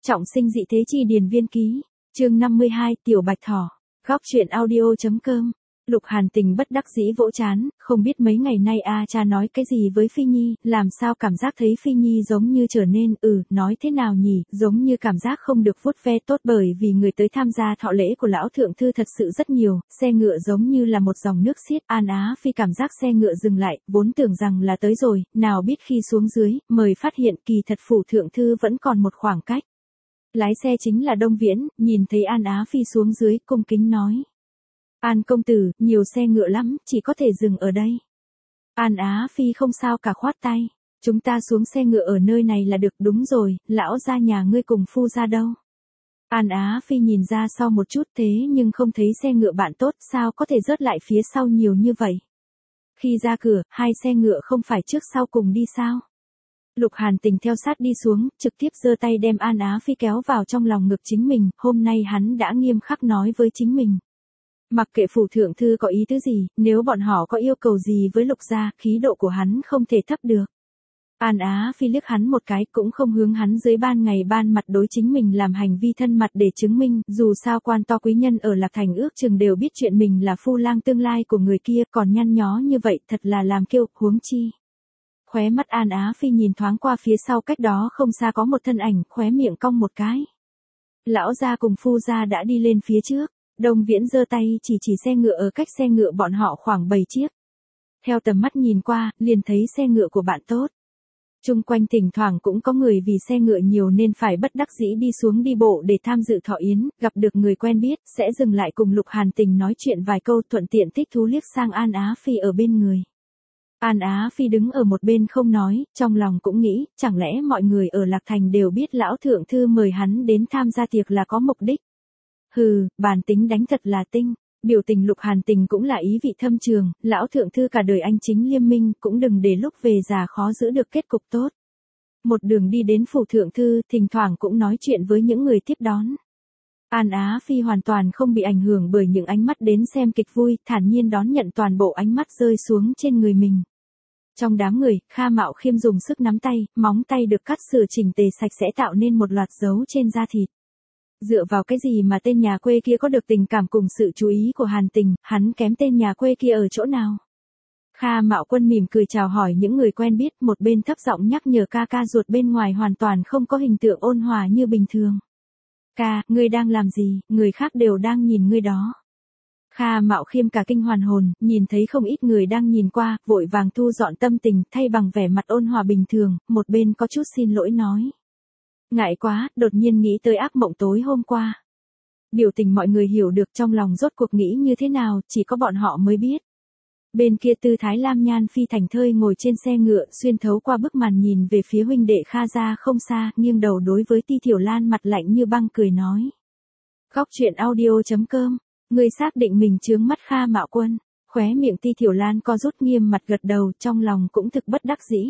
Trọng sinh dị thế chi điền viên ký, chương 52, Tiểu Bạch Thỏ, góc truyện audio.com. Lục Hàn Tình bất đắc dĩ vỗ chán, không biết mấy ngày nay cha nói cái gì với Phi Nhi, làm sao cảm giác thấy Phi Nhi giống như trở nên, nói thế nào nhỉ, giống như cảm giác không được vuốt ve tốt bởi vì người tới tham gia thọ lễ của lão thượng thư thật sự rất nhiều, xe ngựa giống như là một dòng nước xiết. An Á Phi cảm giác xe ngựa dừng lại, vốn tưởng rằng là tới rồi, nào biết khi xuống dưới, mời phát hiện kỳ thật phủ thượng thư vẫn còn một khoảng cách. Lái xe chính là Đông Viễn, nhìn thấy An Á Phi xuống dưới, cung kính nói. An công tử, nhiều xe ngựa lắm, chỉ có thể dừng ở đây. An Á Phi không sao cả khoát tay. Chúng ta xuống xe ngựa ở nơi này là được, đúng rồi, lão gia nhà ngươi cùng phu ra đâu. An Á Phi nhìn ra sau một chút thế nhưng không thấy xe ngựa bạn tốt, sao có thể rớt lại phía sau nhiều như vậy. Khi ra cửa, hai xe ngựa không phải trước sau cùng đi sao. Lục Hàn Tình theo sát đi xuống, trực tiếp giơ tay đem An Á Phi kéo vào trong lòng ngực chính mình, hôm nay hắn đã nghiêm khắc nói với chính mình. Mặc kệ phủ thượng thư có ý tứ gì, nếu bọn họ có yêu cầu gì với Lục gia, khí độ của hắn không thể thấp được. An Á Phi liếc hắn một cái, cũng không hướng hắn dưới ban ngày ban mặt đối chính mình làm hành vi thân mật để chứng minh, dù sao quan to quý nhân ở Lạc Thành ước chừng đều biết chuyện mình là phu lang tương lai của người kia, còn nhăn nhó như vậy thật là làm kiêu, huống chi. Khóe mắt An Á Phi nhìn thoáng qua phía sau cách đó không xa có một thân ảnh, khóe miệng cong một cái. Lão gia cùng phu gia đã đi lên phía trước. Đông Viễn giơ tay chỉ xe ngựa ở cách xe ngựa bọn họ khoảng 7 chiếc. Theo tầm mắt nhìn qua, liền thấy xe ngựa của bạn tốt. Chung quanh thỉnh thoảng cũng có người vì xe ngựa nhiều nên phải bất đắc dĩ đi xuống đi bộ để tham dự thọ yến, gặp được người quen biết, sẽ dừng lại cùng Lục Hàn Tình nói chuyện vài câu, thuận tiện thích thú liếc sang An Á Phi ở bên người. An Á Phi đứng ở một bên không nói, trong lòng cũng nghĩ, chẳng lẽ mọi người ở Lạc Thành đều biết lão thượng thư mời hắn đến tham gia tiệc là có mục đích. Hừ, bản tính đánh thật là tinh. Biểu tình Lục Hàn Tình cũng là ý vị thâm trường, lão thượng thư cả đời anh chính liêm minh, cũng đừng để lúc về già khó giữ được kết cục tốt. Một đường đi đến phủ thượng thư, thỉnh thoảng cũng nói chuyện với những người tiếp đón. An Á Phi hoàn toàn không bị ảnh hưởng bởi những ánh mắt đến xem kịch vui, thản nhiên đón nhận toàn bộ ánh mắt rơi xuống trên người mình. Trong đám người, Kha Mạo Khiêm dùng sức nắm tay, móng tay được cắt sửa chỉnh tề sạch sẽ tạo nên một loạt dấu trên da thịt. Dựa vào cái gì mà tên nhà quê kia có được tình cảm cùng sự chú ý của Hàn Tình, hắn kém tên nhà quê kia ở chỗ nào? Kha Mạo Quân mỉm cười chào hỏi những người quen biết, một bên thấp giọng nhắc nhở ca ruột bên ngoài hoàn toàn không có hình tượng ôn hòa như bình thường. Ca, ngươi đang làm gì, người khác đều đang nhìn ngươi đó. Kha Mạo Khiêm cả kinh hoàn hồn, nhìn thấy không ít người đang nhìn qua, vội vàng thu dọn tâm tình, thay bằng vẻ mặt ôn hòa bình thường, một bên có chút xin lỗi nói. Ngại quá, đột nhiên nghĩ tới ác mộng tối hôm qua. Biểu tình mọi người hiểu được trong lòng rốt cuộc nghĩ như thế nào, chỉ có bọn họ mới biết. Bên kia tư thái Lam Nhan Phi thành thơi ngồi trên xe ngựa, xuyên thấu qua bức màn nhìn về phía huynh đệ Kha gia không xa, nghiêng đầu đối với Ti Thiểu Lan mặt lạnh như băng cười nói. Góc truyện audio.com, người xác định mình chướng mắt Kha Mạo Quân, khóe miệng Ti Thiểu Lan co rút nghiêm mặt gật đầu, trong lòng cũng thực bất đắc dĩ.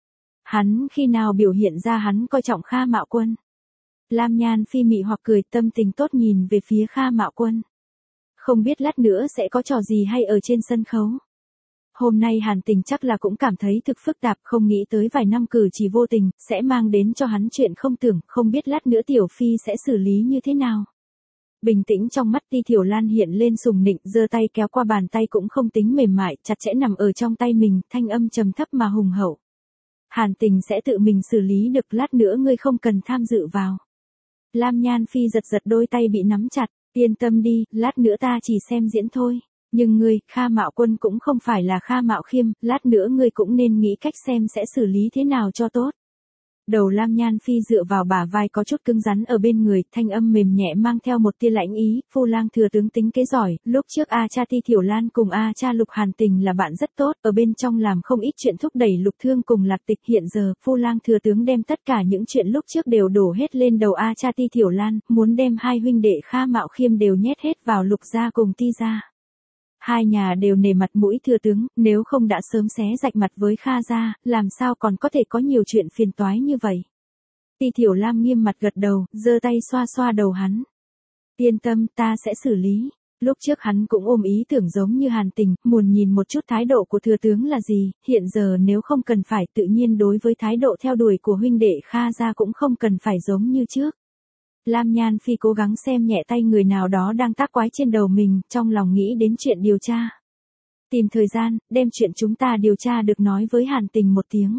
Hắn khi nào biểu hiện ra hắn coi trọng Kha Mạo Quân. Lam Nhan Phi mị hoặc cười, tâm tình tốt nhìn về phía Kha Mạo Quân. Không biết lát nữa sẽ có trò gì hay ở trên sân khấu. Hôm nay Hàn Tình chắc là cũng cảm thấy thực phức tạp, không nghĩ tới vài năm cử chỉ vô tình, sẽ mang đến cho hắn chuyện không tưởng, không biết lát nữa Tiểu Phi sẽ xử lý như thế nào. Bình tĩnh trong mắt Ti Thiểu Lan hiện lên sùng nịnh, giơ tay kéo qua bàn tay cũng không tính mềm mại, chặt chẽ nằm ở trong tay mình, thanh âm trầm thấp mà hùng hậu. Hàn Tình sẽ tự mình xử lý được, lát nữa ngươi không cần tham dự vào. Lam Nhan Phi giật đôi tay bị nắm chặt, yên tâm đi, lát nữa ta chỉ xem diễn thôi. Nhưng ngươi, Kha Mạo Quân cũng không phải là Kha Mạo Khiêm, lát nữa ngươi cũng nên nghĩ cách xem sẽ xử lý thế nào cho tốt. Đầu Lam Nhan Phi dựa vào bả vai có chút cứng rắn ở bên người, thanh âm mềm nhẹ mang theo một tia lãnh ý, phu lang thừa tướng tính kế giỏi, lúc trước cha Ti Thiểu Lan cùng cha Lục Hàn Tình là bạn rất tốt, ở bên trong làm không ít chuyện thúc đẩy Lục Thương cùng Lạc Tịch, hiện giờ, phu lang thừa tướng đem tất cả những chuyện lúc trước đều đổ hết lên đầu cha Ti Thiểu Lan, muốn đem hai huynh đệ Kha Mạo Khiêm đều nhét hết vào Lục gia cùng Ti gia. Hai nhà đều nể mặt mũi thừa tướng, nếu không đã sớm xé rạch mặt với Kha gia, làm sao còn có thể có nhiều chuyện phiền toái như vậy. Ti Thiểu Lam nghiêm mặt gật đầu, giơ tay xoa xoa đầu hắn. Yên tâm, ta sẽ xử lý. Lúc trước hắn cũng ôm ý tưởng giống như Hàn Tình, muốn nhìn một chút thái độ của thừa tướng là gì, hiện giờ nếu không cần phải, tự nhiên đối với thái độ theo đuổi của huynh đệ Kha gia cũng không cần phải giống như trước. Lam Nhan Phi cố gắng xem nhẹ tay người nào đó đang tác quái trên đầu mình, trong lòng nghĩ đến chuyện điều tra. Tìm thời gian, đem chuyện chúng ta điều tra được nói với Hàn Tình một tiếng.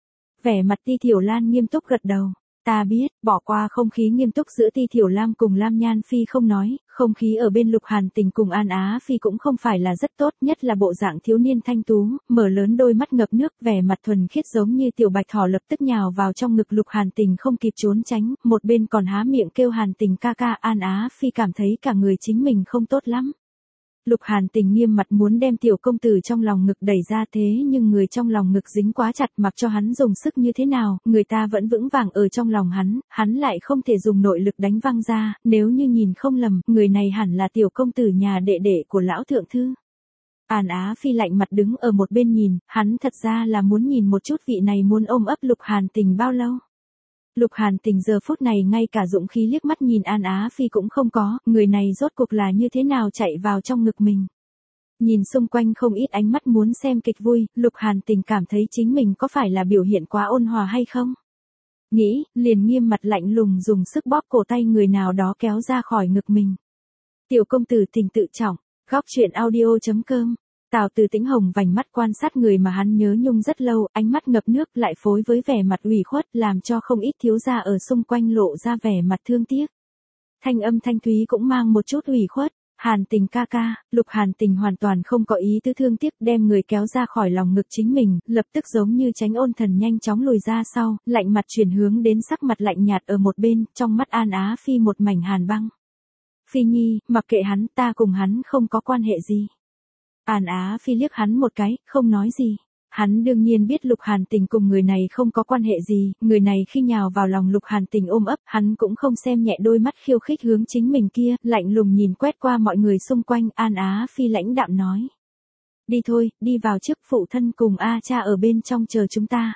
Vẻ mặt Ti Thiểu Lan nghiêm túc gật đầu. Ta biết, bỏ qua không khí nghiêm túc giữa Ti Thiểu Lam cùng Lam Nhan Phi không nói, không khí ở bên Lục Hàn Tình cùng An Á Phi cũng không phải là rất tốt, nhất là bộ dạng thiếu niên thanh tú, mở lớn đôi mắt ngập nước, vẻ mặt thuần khiết giống như tiểu bạch thỏ lập tức nhào vào trong ngực Lục Hàn Tình không kịp trốn tránh, một bên còn há miệng kêu Hàn Tình ca ca. An Á Phi cảm thấy cả người chính mình không tốt lắm. Lục Hàn Tình nghiêm mặt muốn đem tiểu công tử trong lòng ngực đẩy ra, thế nhưng người trong lòng ngực dính quá chặt, mặc cho hắn dùng sức như thế nào, người ta vẫn vững vàng ở trong lòng hắn lại không thể dùng nội lực đánh văng ra, nếu như nhìn không lầm, người này hẳn là tiểu công tử nhà đệ đệ của lão thượng thư. An Á Phi lạnh mặt đứng ở một bên nhìn, hắn thật ra là muốn nhìn một chút vị này muốn ôm ấp Lục Hàn Tình bao lâu. Lục Hàn Tình giờ phút này ngay cả dũng khí liếc mắt nhìn An Á Phi cũng không có, người này rốt cuộc là như thế nào chạy vào trong ngực mình. Nhìn xung quanh không ít ánh mắt muốn xem kịch vui, Lục Hàn Tình cảm thấy chính mình có phải là biểu hiện quá ôn hòa hay không? Nghĩ, liền nghiêm mặt lạnh lùng dùng sức bóp cổ tay người nào đó kéo ra khỏi ngực mình. Tiểu công tử Tình tự trọng, góc truyện audio.com. Tào Từ Tĩnh hồng vành mắt quan sát người mà hắn nhớ nhung rất lâu, ánh mắt ngập nước lại phối với vẻ mặt ủy khuất, làm cho không ít thiếu gia ở xung quanh lộ ra vẻ mặt thương tiếc. Thanh âm thanh thúy cũng mang một chút ủy khuất. Hàn Tình ca ca. Lục Hàn Tình hoàn toàn không có ý tứ thương tiếc, đem người kéo ra khỏi lòng ngực chính mình, lập tức giống như tránh ôn thần nhanh chóng lùi ra sau, lạnh mặt chuyển hướng đến sắc mặt lạnh nhạt ở một bên, trong mắt An Á Phi một mảnh hàn băng. Phi Nhi, mặc kệ hắn, ta cùng hắn không có quan hệ gì. An Á Phi liếc hắn một cái, không nói gì. Hắn đương nhiên biết Lục Hàn Tình cùng người này không có quan hệ gì, người này khi nhào vào lòng Lục Hàn Tình ôm ấp, hắn cũng không xem nhẹ đôi mắt khiêu khích hướng chính mình kia, lạnh lùng nhìn quét qua mọi người xung quanh. An Á Phi lãnh đạm nói. Đi thôi, đi vào trước, phụ thân cùng A cha ở bên trong chờ chúng ta.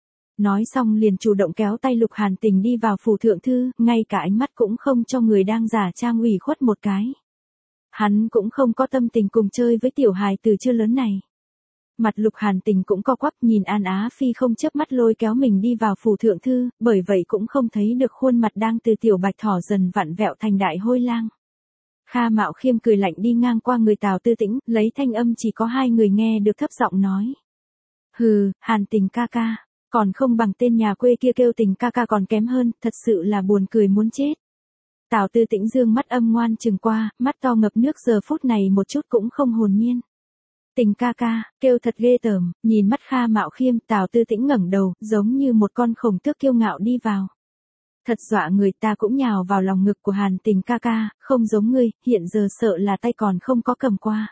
Nói xong liền chủ động kéo tay Lục Hàn Tình đi vào phủ thượng thư, ngay cả ánh mắt cũng không cho người đang giả trang ủy khuất một cái. Hắn cũng không có tâm tình cùng chơi với tiểu hài từ chưa lớn này. Mặt Lục Hàn Tình cũng co quắp nhìn An Á Phi không chớp mắt lôi kéo mình đi vào phủ thượng thư, bởi vậy cũng không thấy được khuôn mặt đang từ tiểu bạch thỏ dần vặn vẹo thành đại hôi lang. Kha Mạo Khiêm cười lạnh đi ngang qua người Tào Tư Tĩnh, lấy thanh âm chỉ có hai người nghe được thấp giọng nói. Hừ, Hàn Tình ca ca, còn không bằng tên nhà quê kia kêu Tình ca ca còn kém hơn, thật sự là buồn cười muốn chết. Tào Tư Tĩnh dương mắt âm ngoan chừng qua, mắt to ngập nước giờ phút này một chút cũng không hồn nhiên. Tình ca ca, kêu thật ghê tởm, nhìn mắt Kha Mạo Khiêm, Tào Tư Tĩnh ngẩng đầu, giống như một con khổng tước kiêu ngạo đi vào. Thật dọa người, ta cũng nhào vào lòng ngực của Hàn Tình ca ca, không giống ngươi, hiện giờ sợ là tay còn không có cầm qua.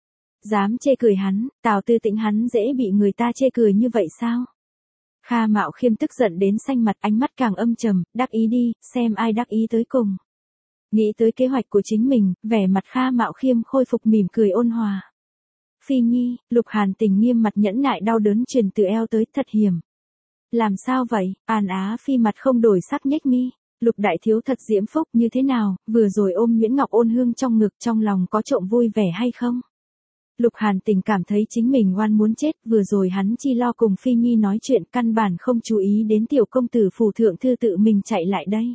Dám chê cười hắn, Tào Tư Tĩnh hắn dễ bị người ta chê cười như vậy sao? Kha Mạo Khiêm tức giận đến xanh mặt, ánh mắt càng âm trầm, đắc ý đi, xem ai đắc ý tới cùng. Nghĩ tới kế hoạch của chính mình, vẻ mặt Kha Mạo Khiêm khôi phục mỉm cười ôn hòa. Phi Nhi, Lục Hàn Tình nghiêm mặt nhẫn nại đau đớn truyền từ eo tới, thật hiểm. Làm sao vậy? An Á Phi mặt không đổi sắc nhếch mi. Lục đại thiếu thật diễm phúc, như thế nào, vừa rồi ôm Nguyễn Ngọc Ôn Hương trong ngực, trong lòng có trộm vui vẻ hay không? Lục Hàn Tình cảm thấy chính mình oan muốn chết, vừa rồi hắn chi lo cùng Phi Nhi nói chuyện, căn bản không chú ý đến tiểu công tử phủ thượng thư tự mình chạy lại đây.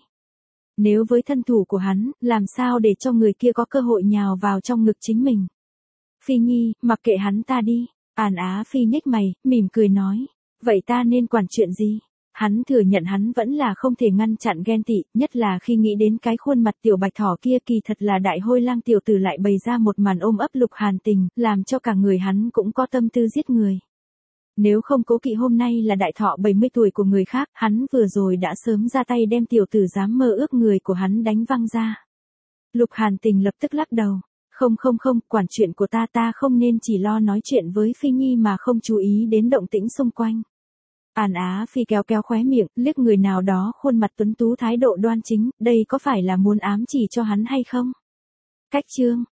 Nếu với thân thủ của hắn, làm sao để cho người kia có cơ hội nhào vào trong ngực chính mình? Phi Nhi, mặc kệ hắn ta đi. An Á Phi nhếch mày, mỉm cười nói. Vậy ta nên quản chuyện gì? Hắn thừa nhận hắn vẫn là không thể ngăn chặn ghen tị, nhất là khi nghĩ đến cái khuôn mặt tiểu bạch thỏ kia, kỳ thật là đại hôi lang tiểu tử lại bày ra một màn ôm ấp Lục Hàn Tình, làm cho cả người hắn cũng có tâm tư giết người. Nếu không cố kỵ hôm nay là đại thọ 70 tuổi của người khác, hắn vừa rồi đã sớm ra tay đem tiểu tử dám mơ ước người của hắn đánh văng ra. Lục Hàn Tình lập tức lắc đầu. Không, quản chuyện của ta không nên chỉ lo nói chuyện với Phi Nhi mà không chú ý đến động tĩnh xung quanh. An Á Phi kéo khóe miệng, liếc người nào đó khuôn mặt tuấn tú thái độ đoan chính, đây có phải là muốn ám chỉ cho hắn hay không? Cách chương.